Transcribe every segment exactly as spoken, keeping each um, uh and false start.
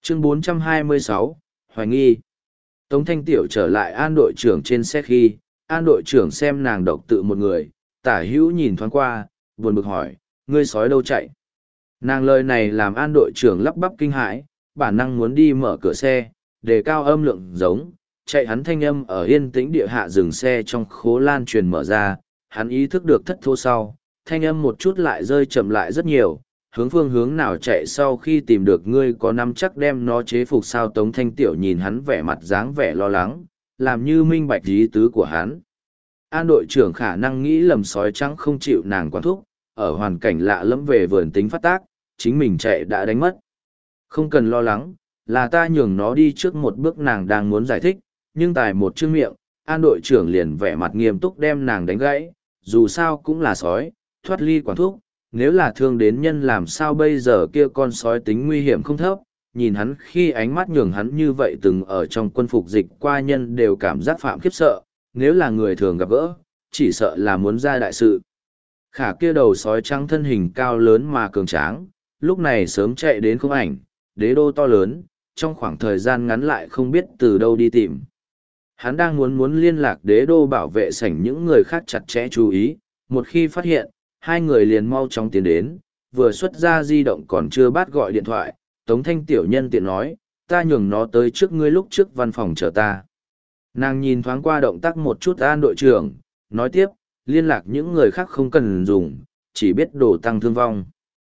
Chương bốn trăm hai mươi sáu, Hoài nghi. Tống Thanh Tiểu trở lại An đội trưởng trên xe khi, An đội trưởng xem nàng độc tự một người, tả hữu nhìn thoáng qua, buồn bực hỏi, ngươi sói đâu chạy? Nàng lời này làm An đội trưởng lắp bắp kinh hãi, bản năng muốn đi mở cửa xe, đề cao âm lượng giống, chạy hắn thanh âm ở yên tĩnh địa hạ dừng xe trong khố lan truyền mở ra, hắn ý thức được thất thô sau, thanh âm một chút lại rơi chậm lại rất nhiều, hướng phương hướng nào chạy sau khi tìm được ngươi có nắm chắc đem nó chế phục sao. Tống Thanh Tiểu nhìn hắn vẻ mặt dáng vẻ lo lắng, làm như minh bạch ý tứ của hắn. An đội trưởng khả năng nghĩ lầm sói trắng không chịu nàng quán thúc, ở hoàn cảnh lạ lẫm về vườn tính phát tác, chính mình chạy đã đánh mất. Không cần lo lắng, là ta nhường nó đi trước một bước. Nàng đang muốn giải thích, nhưng tài một chữ miệng, An đội trưởng liền vẻ mặt nghiêm túc đem nàng đánh gãy, dù sao cũng là sói, thoát ly quán thúc, nếu là thương đến nhân làm sao bây giờ. Kia con sói tính nguy hiểm không thấp, nhìn hắn khi ánh mắt nhường hắn như vậy từng ở trong quân phục dịch qua nhân đều cảm giác phạm khiếp sợ, nếu là người thường gặp gỡ, chỉ sợ là muốn ra đại sự. Khả kia đầu sói trắng thân hình cao lớn mà cường tráng, lúc này sớm chạy đến không ảnh, đế đô to lớn, trong khoảng thời gian ngắn lại không biết từ đâu đi tìm. Hắn đang muốn muốn liên lạc đế đô bảo vệ sảnh những người khác chặt chẽ chú ý, một khi phát hiện, hai người liền mau chóng tiến đến, vừa xuất ra di động còn chưa bắt gọi điện thoại, Tống Thanh Tiểu nhân tiện nói, ta nhường nó tới trước ngươi lúc trước văn phòng chờ ta. Nàng nhìn thoáng qua động tác một chút An đội trưởng, nói tiếp, liên lạc những người khác không cần dùng, chỉ biết đổ tăng thương vong.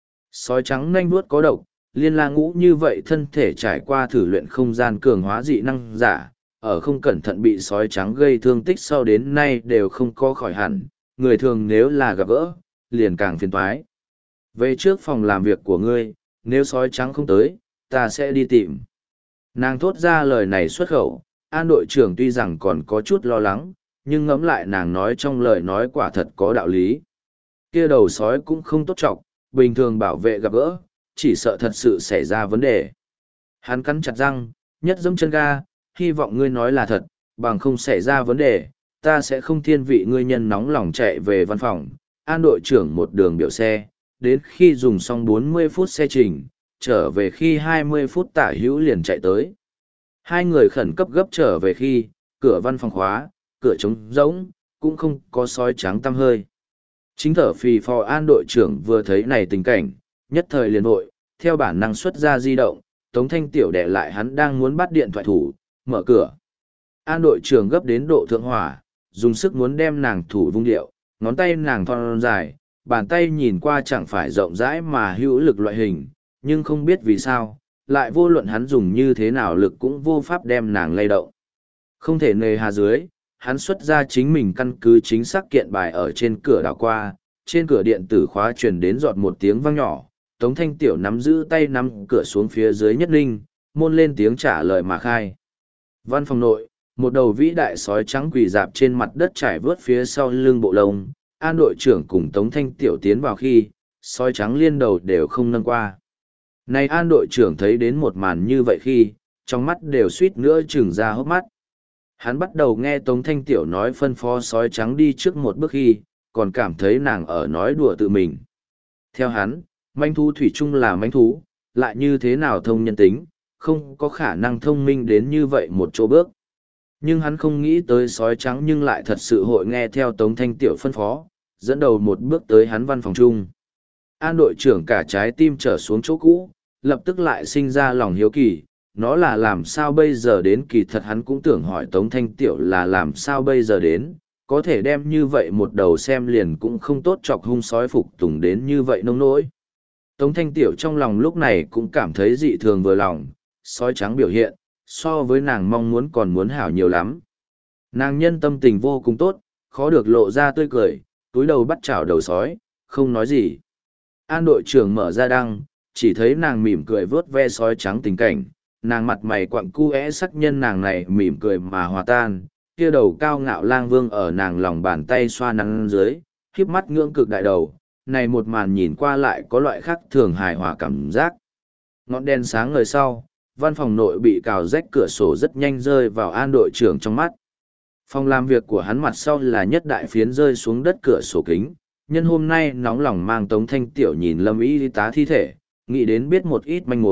Sói trắng nanh vuốt có độc, liên la ngũ như vậy thân thể trải qua thử luyện không gian cường hóa dị năng giả, ở không cẩn thận bị sói trắng gây thương tích sau đến nay đều không có khỏi hẳn, người thường nếu là gặp gỡ, liền càng phiền toái. Về trước phòng làm việc của ngươi, nếu sói trắng không tới, ta sẽ đi tìm. Nàng thốt ra lời này xuất khẩu, An đội trưởng tuy rằng còn có chút lo lắng, nhưng ngẫm lại nàng nói trong lời nói quả thật có đạo lý. Kia đầu sói cũng không tốt trọng, bình thường bảo vệ gặp gỡ, chỉ sợ thật sự xảy ra vấn đề. Hắn cắn chặt răng, nhất dẫm chân ga, hy vọng ngươi nói là thật, bằng không xảy ra vấn đề, ta sẽ không thiên vị ngươi nhân nóng lòng chạy về văn phòng. An đội trưởng một đường biểu xe, đến khi dùng xong bốn mươi phút xe trình, trở về khi hai mươi phút tả hữu liền chạy tới. Hai người khẩn cấp gấp trở về khi, cửa văn phòng khóa, cửa trống rỗng, cũng không có sói trắng tăm hơi. Chính thở phì phò An đội trưởng vừa thấy này tình cảnh, nhất thời liền vội, theo bản năng xuất ra di động, Tống Thanh Tiểu đè lại hắn đang muốn bắt điện thoại thủ, mở cửa. An đội trưởng gấp đến độ thượng hỏa, dùng sức muốn đem nàng thủ vung điệu, ngón tay nàng thon dài, bàn tay nhìn qua chẳng phải rộng rãi mà hữu lực loại hình, nhưng không biết vì sao, lại vô luận hắn dùng như thế nào lực cũng vô pháp đem nàng lay động. Không thể nề hà dưới, hắn xuất ra chính mình căn cứ chính xác kiện bài ở trên cửa đảo qua, trên cửa điện tử khóa truyền đến giọt một tiếng vang nhỏ, Tống Thanh Tiểu nắm giữ tay nắm cửa xuống phía dưới nhất ninh, môn lên tiếng trả lời mà khai. Văn phòng nội, một đầu vĩ đại sói trắng quỳ dạp trên mặt đất trải vớt phía sau lưng bộ lông, An đội trưởng cùng Tống Thanh Tiểu tiến vào khi, sói trắng liên đầu đều không nâng qua. Này An đội trưởng thấy đến một màn như vậy khi, trong mắt đều suýt nữa trừng ra hốc mắt. Hắn bắt đầu nghe Tống Thanh Tiểu nói phân phó sói trắng đi trước một bước khi, còn cảm thấy nàng ở nói đùa tự mình. Theo hắn, manh thú thủy chung là manh thú, lại như thế nào thông nhân tính, không có khả năng thông minh đến như vậy một chỗ bước. Nhưng hắn không nghĩ tới sói trắng nhưng lại thật sự hội nghe theo Tống Thanh Tiểu phân phó, dẫn đầu một bước tới hắn văn phòng chung. An đội trưởng cả trái tim trở xuống chỗ cũ, lập tức lại sinh ra lòng hiếu kỳ, nó là làm sao bây giờ đến. Kỳ thật hắn cũng tưởng hỏi Tống Thanh Tiểu là làm sao bây giờ đến, có thể đem như vậy một đầu xem liền cũng không tốt chọc hung sói phục tùng đến như vậy nông nỗi. Tống Thanh Tiểu trong lòng lúc này cũng cảm thấy dị thường vừa lòng, sói trắng biểu hiện, so với nàng mong muốn còn muốn hảo nhiều lắm. Nàng nhân tâm tình vô cùng tốt, khó được lộ ra tươi cười, túi đầu bắt chảo đầu sói, không nói gì. An đội trưởng mở ra đăng, chỉ thấy nàng mỉm cười vớt ve sói trắng tình cảnh, nàng mặt mày quặng cu é sắc nhân nàng này mỉm cười mà hòa tan, kia đầu cao ngạo lang vương ở nàng lòng bàn tay xoa nắng dưới, khiếp mắt ngưỡng cực đại đầu, này một màn nhìn qua lại có loại khác thường hài hòa cảm giác. Ngọn đèn sáng ngời sau, văn phòng nội bị cào rách cửa sổ rất nhanh rơi vào An đội trưởng trong mắt. Phòng làm việc của hắn mặt sau là nhất đại phiến rơi xuống đất cửa sổ kính, nhân hôm nay nóng lòng mang Tống Thanh Tiểu nhìn Lâm y tá thi thể, nghĩ đến biết một ít manh mối,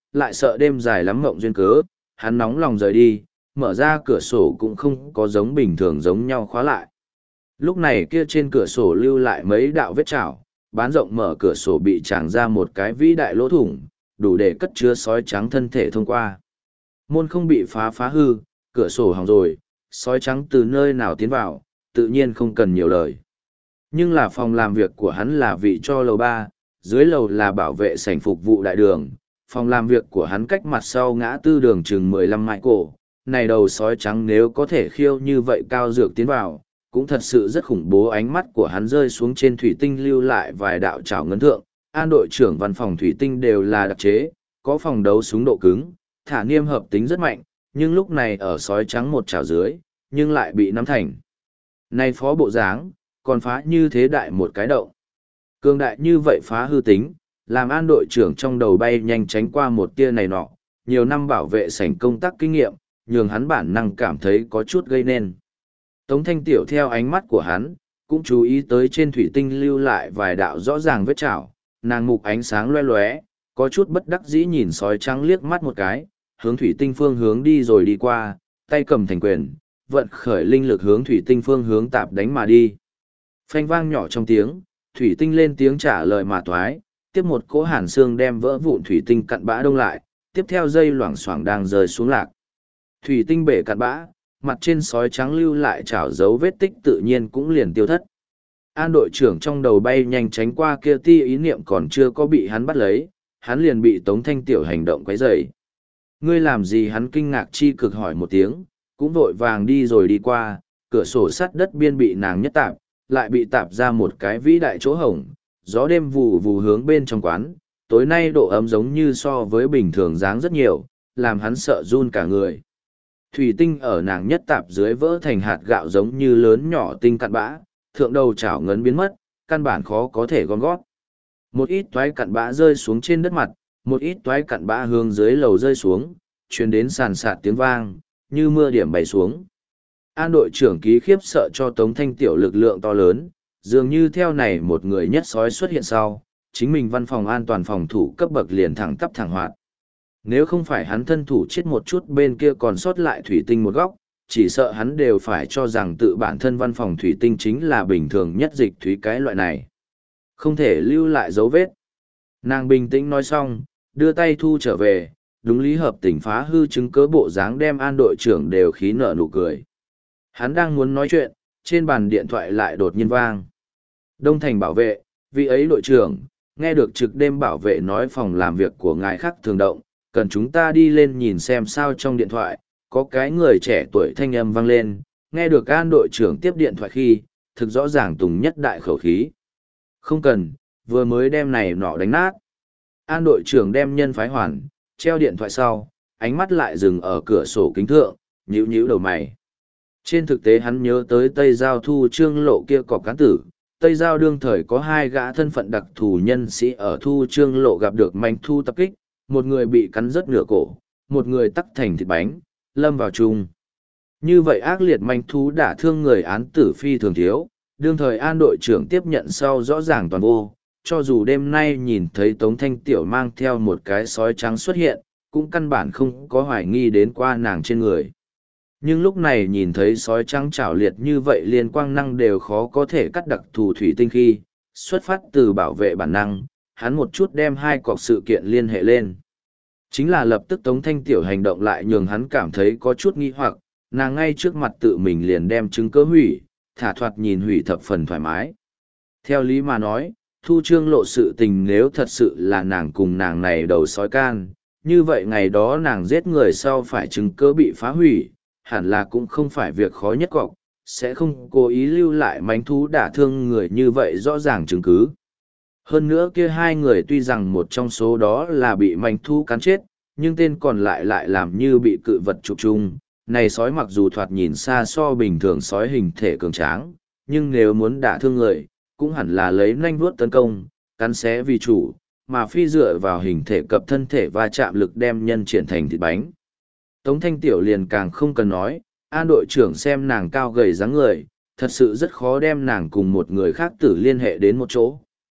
lại sợ đêm dài lắm mộng duyên cớ, hắn nóng lòng rời đi, mở ra cửa sổ cũng không có giống bình thường giống nhau khóa lại. Lúc này kia trên cửa sổ lưu lại mấy đạo vết chảo, bán rộng mở cửa sổ bị tràng ra một cái vĩ đại lỗ thủng, đủ để cất chứa sói trắng thân thể thông qua. Môn không bị phá phá hư, cửa sổ hỏng rồi, sói trắng từ nơi nào tiến vào, tự nhiên không cần nhiều lời. Nhưng là phòng làm việc của hắn là vị cho lầu ba, dưới lầu là bảo vệ sảnh phục vụ đại đường, phòng làm việc của hắn cách mặt sau ngã tư đường chừng mười lăm mãi cổ. Này đầu sói trắng nếu có thể khiêu như vậy cao dược tiến vào, cũng thật sự rất khủng bố. Ánh mắt của hắn rơi xuống trên thủy tinh lưu lại vài đạo trảo ngấn thượng, an đội trưởng văn phòng thủy tinh đều là đặc chế, có phòng đấu súng độ cứng, thả niêm hợp tính rất mạnh, nhưng lúc này ở sói trắng một chảo dưới, nhưng lại bị nắm thành. Này phó bộ dáng, còn phá như thế đại một cái động. Cường đại như vậy phá hư tính, làm an đội trưởng trong đầu bay nhanh tránh qua một tia này nọ, nhiều năm bảo vệ sảnh công tác kinh nghiệm, nhường hắn bản năng cảm thấy có chút gây nên. Tống Thanh Tiểu theo ánh mắt của hắn, cũng chú ý tới trên thủy tinh lưu lại vài đạo rõ ràng vết chảo, nàng mục ánh sáng loe loé, có chút bất đắc dĩ nhìn sói trắng liếc mắt một cái, hướng thủy tinh phương hướng đi rồi đi qua, tay cầm thành quyền, vận khởi linh lực hướng thủy tinh phương hướng tạp đánh mà đi. Phanh vang nhỏ trong tiếng, thủy tinh lên tiếng trả lời mà toái, tiếp một cỗ hàn xương đem vỡ vụn thủy tinh cặn bã đông lại, tiếp theo dây loảng xoảng đang rơi xuống lạc. Thủy tinh bể cặn bã, mặt trên sói trắng lưu lại chảo dấu vết tích tự nhiên cũng liền tiêu thất. An đội trưởng trong đầu bay nhanh tránh qua kia ti ý niệm còn chưa có bị hắn bắt lấy, hắn liền bị Tống Thanh Tiểu hành động quấy rầy. Ngươi làm gì? Hắn kinh ngạc chi cực hỏi một tiếng, cũng vội vàng đi rồi đi qua, cửa sổ sắt đất biên bị nàng nhất tạp, lại bị tạp ra một cái vĩ đại chỗ hổng, gió đêm vù vù hướng bên trong quán, tối nay độ ấm giống như so với bình thường dáng rất nhiều, làm hắn sợ run cả người. Thủy tinh ở nàng nhất tạp dưới vỡ thành hạt gạo giống như lớn nhỏ tinh cặn bã, thượng đầu chảo ngấn biến mất, căn bản khó có thể gom gót. Một ít toái cặn bã rơi xuống trên đất mặt, một ít toái cặn bã hướng dưới lầu rơi xuống, truyền đến sàn sạt tiếng vang, như mưa điểm bay xuống. An đội trưởng ký khiếp sợ cho Tống Thanh Tiểu lực lượng to lớn, dường như theo này một người nhất sói xuất hiện sau, chính mình văn phòng an toàn phòng thủ cấp bậc liền thẳng tắp thẳng hoạt. Nếu không phải hắn thân thủ chết một chút bên kia còn sót lại thủy tinh một góc, chỉ sợ hắn đều phải cho rằng tự bản thân văn phòng thủy tinh chính là bình thường nhất dịch thủy cái loại này. Không thể lưu lại dấu vết. Nàng bình tĩnh nói xong, đưa tay thu trở về, đúng lý hợp tình phá hư chứng cớ bộ dáng đem an đội trưởng đều khí nở nụ cười. Hắn đang muốn nói chuyện, trên bàn điện thoại lại đột nhiên vang. Đông Thành bảo vệ, vị ấy đội trưởng, nghe được trực đêm bảo vệ nói phòng làm việc của ngài khác thường động, cần chúng ta đi lên nhìn xem sao. Trong điện thoại, có cái người trẻ tuổi thanh âm vang lên, nghe được an đội trưởng tiếp điện thoại khi, thực rõ ràng tùng nhất đại khẩu khí. Không cần, vừa mới đem này nọ đánh nát. An đội trưởng đem nhân phái hoàn, treo điện thoại sau, ánh mắt lại dừng ở cửa sổ kính thượng, nhíu nhíu đầu mày. Trên thực tế hắn nhớ tới Tây Giao thu trương lộ kia cọc cán tử, Tây Giao đương thời có hai gã thân phận đặc thù nhân sĩ ở thu trương lộ gặp được manh thu tập kích, một người bị cắn rớt nửa cổ, một người tắc thành thịt bánh, lâm vào chung. Như vậy ác liệt manh thú đả thương người án tử phi thường thiếu, đương thời an đội trưởng tiếp nhận sau rõ ràng toàn vô, cho dù đêm nay nhìn thấy Tống Thanh Tiểu mang theo một cái sói trắng xuất hiện, cũng căn bản không có hoài nghi đến qua nàng trên người. Nhưng lúc này nhìn thấy sói trắng trảo liệt như vậy liên quang năng đều khó có thể cắt đặc thù thủy tinh khi, xuất phát từ bảo vệ bản năng, hắn một chút đem hai cọc sự kiện liên hệ lên. Chính là lập tức Tống Thanh Tiểu hành động lại nhường hắn cảm thấy có chút nghi hoặc, nàng ngay trước mặt tự mình liền đem chứng cứ hủy, thả thoạt nhìn hủy thập phần thoải mái. Theo lý mà nói, thu trương lộ sự tình nếu thật sự là nàng cùng nàng này đầu sói can, như vậy ngày đó nàng giết người sau phải chứng cứ bị phá hủy, hẳn là cũng không phải việc khó nhất cọc, sẽ không cố ý lưu lại mánh thú đả thương người như vậy rõ ràng chứng cứ. Hơn nữa kia hai người tuy rằng một trong số đó là bị mánh thú cắn chết, nhưng tên còn lại lại làm như bị cự vật trục chung. Này sói mặc dù thoạt nhìn xa so bình thường sói hình thể cường tráng, nhưng nếu muốn đả thương người, cũng hẳn là lấy nanh vuốt tấn công, cắn xé vì chủ, mà phi dựa vào hình thể cập thân thể và chạm lực đem nhân triển thành thịt bánh. Tống Thanh Tiểu liền càng không cần nói, an đội trưởng xem nàng cao gầy dáng người, thật sự rất khó đem nàng cùng một người khác tử liên hệ đến một chỗ.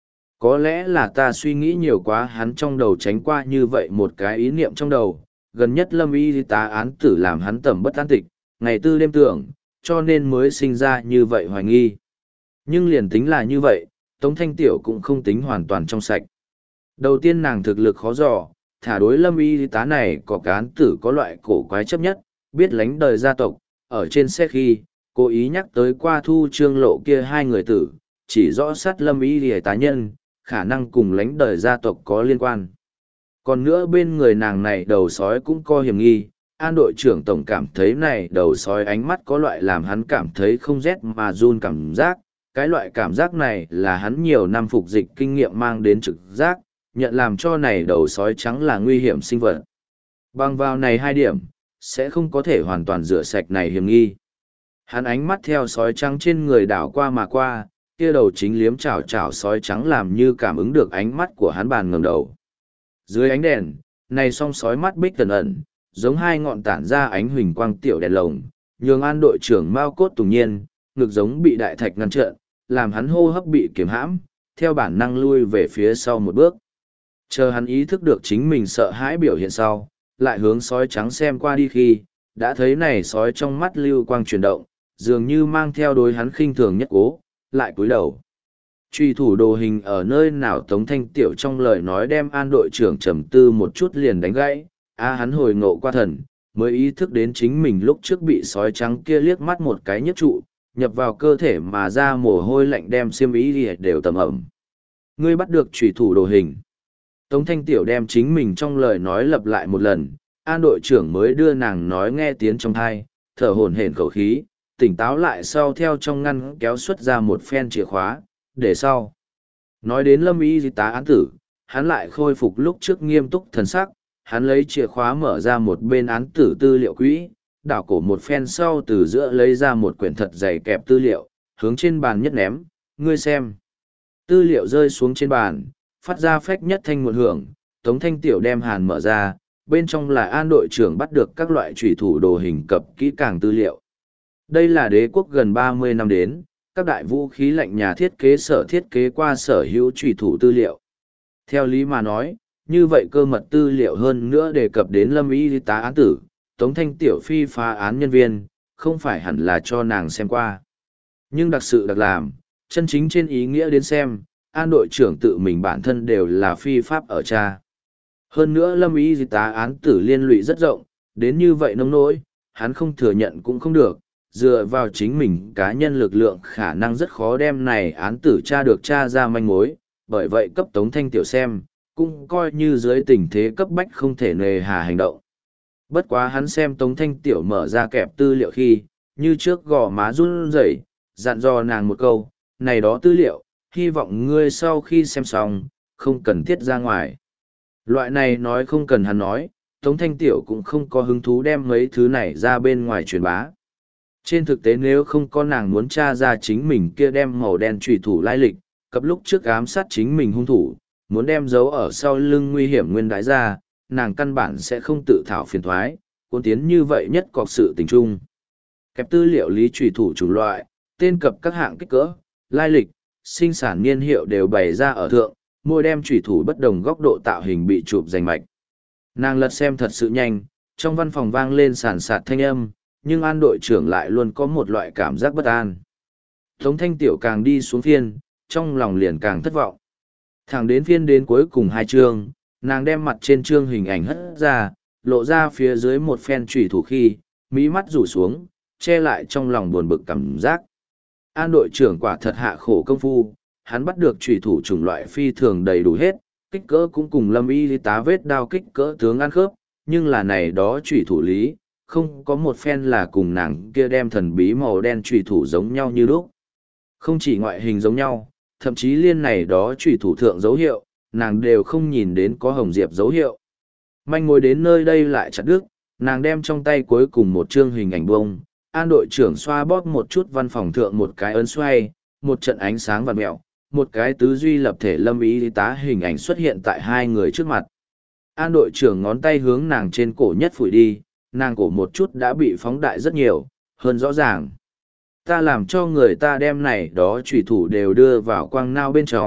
Có lẽ là ta suy nghĩ nhiều quá, hắn trong đầu tránh qua như vậy một cái ý niệm trong đầu, gần nhất lâm y tá án tử làm hắn tẩm bất an tịch, ngày tư đêm tưởng, cho nên mới sinh ra như vậy hoài nghi. Nhưng liền tính là như vậy, Tống Thanh Tiểu cũng không tính hoàn toàn trong sạch. Đầu tiên nàng thực lực khó dò, thả đối lâm y tá này có cái án tử có loại cổ quái chấp nhất, biết lánh đời gia tộc, ở trên xe khi, cố ý nhắc tới qua Thu Trương Lộ kia hai người tử, chỉ rõ sát lâm y tá nhân, khả năng cùng lánh đời gia tộc có liên quan. Còn nữa bên người nàng này đầu sói cũng có hiểm nghi, An đội trưởng tổng cảm thấy này đầu sói ánh mắt có loại làm hắn cảm thấy không rét mà run cảm giác, cái loại cảm giác này là hắn nhiều năm phục dịch kinh nghiệm mang đến trực giác, nhận làm cho này đầu sói trắng là nguy hiểm sinh vật. Bằng vào này hai điểm, sẽ không có thể hoàn toàn rửa sạch này hiểm nghi. Hắn ánh mắt theo sói trắng trên người đảo qua mà qua, kia đầu chính liếm chảo chảo sói trắng làm như cảm ứng được ánh mắt của hắn bàn ngẩng đầu. Dưới ánh đèn, này song sói mắt bích tần ẩn, giống hai ngọn tản ra ánh huỳnh quang tiểu đèn lồng, nhường An đội trưởng Mao cốt tùng nhiên, ngực giống bị đại thạch ngăn trở, làm hắn hô hấp bị kiềm hãm, theo bản năng lui về phía sau một bước. Chờ hắn ý thức được chính mình sợ hãi biểu hiện sau, lại hướng sói trắng xem qua đi khi, đã thấy này sói trong mắt lưu quang chuyển động, dường như mang theo đối hắn khinh thường nhất cố, lại cúi đầu. Truy thủ đồ hình ở nơi nào Tống Thanh Tiểu trong lời nói đem An đội trưởng trầm tư một chút liền đánh gãy, a hắn hồi ngộ qua thần, mới ý thức đến chính mình lúc trước bị sói trắng kia liếc mắt một cái nhất trụ, nhập vào cơ thể mà ra mồ hôi lạnh đem xiêm ý đều tầm ẩm. Ngươi bắt được truy thủ đồ hình. Tống Thanh Tiểu đem chính mình trong lời nói lặp lại một lần, An đội trưởng mới đưa nàng nói nghe tiếng trong thai, thở hổn hển khẩu khí, tỉnh táo lại sau theo trong ngăn kéo xuất ra một phen chìa khóa, để sau. Nói đến lâm y tá án tử, hắn lại khôi phục lúc trước nghiêm túc thần sắc, hắn lấy chìa khóa mở ra một bên án tử tư liệu quỹ, đảo cổ một phen sau từ giữa lấy ra một quyển thật dày kẹp tư liệu, hướng trên bàn nhất ném, ngươi xem. Tư liệu rơi xuống trên bàn, phát ra phách nhất thanh một hưởng, Tống Thanh Tiểu đem hàn mở ra, bên trong là An đội trưởng bắt được các loại trùy thủ đồ hình cập kỹ càng tư liệu. Đây là đế quốc gần ba mươi năm đến, các đại vũ khí lạnh nhà thiết kế sở thiết kế qua sở hữu trùy thủ tư liệu. Theo lý mà nói, như vậy cơ mật tư liệu hơn nữa đề cập đến lâm y tá án tử, Tống Thanh Tiểu phi phá án nhân viên, không phải hẳn là cho nàng xem qua. Nhưng đặc sự đặc làm, chân chính trên ý nghĩa đến xem, An đội trưởng tự mình bản thân đều là phi pháp ở cha. Hơn nữa lâm y tá án tử liên lụy rất rộng, đến như vậy nông nỗi, hắn không thừa nhận cũng không được, dựa vào chính mình cá nhân lực lượng khả năng rất khó đem này án tử tra được tra ra manh mối, bởi vậy cấp Tống Thanh Tiểu xem, cũng coi như dưới tình thế cấp bách không thể nề hà hành động. Bất quá hắn xem Tống Thanh Tiểu mở ra kẹp tư liệu khi, như trước gò má run rẩy, dặn dò nàng một câu, này đó tư liệu, hy vọng ngươi sau khi xem xong, không cần thiết ra ngoài. Loại này nói không cần hắn nói, Tống Thanh Tiểu cũng không có hứng thú đem mấy thứ này ra bên ngoài truyền bá. Trên thực tế nếu không có nàng muốn tra ra chính mình kia đem màu đen trùy thủ lai lịch, cập lúc trước ám sát chính mình hung thủ, muốn đem giấu ở sau lưng nguy hiểm nguyên đái ra, nàng căn bản sẽ không tự thảo phiền thoái, cuốn tiến như vậy nhất cọc sự tình trung. Kẹp tư liệu lý trùy thủ chủng loại, tên cập các hạng kích cỡ, lai lịch, sinh sản niên hiệu đều bày ra ở thượng, mỗi đem trùy thủ bất đồng góc độ tạo hình bị chụp rành mạch. Nàng lật xem thật sự nhanh, trong văn phòng vang lên sàn sạt thanh âm, nhưng An đội trưởng lại luôn có một loại cảm giác bất an. Tống Thanh Tiểu càng đi xuống phiên, trong lòng liền càng thất vọng. Thẳng đến phiên đến cuối cùng hai chương, nàng đem mặt trên chương hình ảnh hất ra, lộ ra phía dưới một phen trùy thủ khi, mí mắt rủ xuống, che lại trong lòng buồn bực cảm giác. An đội trưởng quả thật hạ khổ công phu, hắn bắt được trùy thủ chủng loại phi thường đầy đủ hết, kích cỡ cũng cùng lâm y tá vết đao kích cỡ tướng ăn khớp, nhưng là này đó trùy thủ lý, không có một phen là cùng nàng kia đem thần bí màu đen trùy thủ giống nhau như lúc. Không chỉ ngoại hình giống nhau, thậm chí liên này đó trùy thủ thượng dấu hiệu, nàng đều không nhìn đến có hồng diệp dấu hiệu. Manh ngồi đến nơi đây lại chặt đứt, nàng đem trong tay cuối cùng một chương hình ảnh bông, An đội trưởng xoa bóp một chút văn phòng thượng một cái ấn xoay, một trận ánh sáng vằn mẹo, một cái tứ duy lập thể lâm y tá hình ảnh xuất hiện tại hai người trước mặt. An đội trưởng ngón tay hướng nàng trên cổ nhất phủi đi, nàng cổ một chút đã bị phóng đại rất nhiều, hơn rõ ràng. Ta làm cho người ta đem này đó trùy thủ đều đưa vào quang nao bên trong,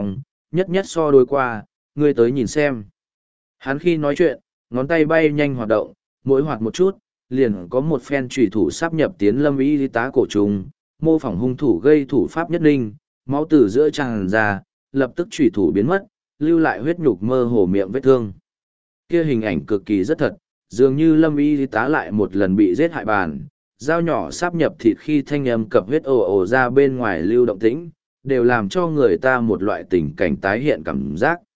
nhất nhất so đôi qua, ngươi tới nhìn xem. Hắn khi nói chuyện, ngón tay bay nhanh hoạt động, mỗi hoạt một chút, liền có một phen trùy thủ sắp nhập tiến lâm y tá cổ trùng, mô phỏng hung thủ gây thủ pháp nhất linh, máu từ giữa tràn ra, lập tức trùy thủ biến mất, lưu lại huyết nhục mơ hồ miệng vết thương. Kia hình ảnh cực kỳ rất thật, dường như lâm y tá lại một lần bị giết hại bàn, dao nhỏ sắp nhập thịt khi thanh âm cập huyết ồ ồ ra bên ngoài lưu động tĩnh, đều làm cho người ta một loại tình cảnh tái hiện cảm giác.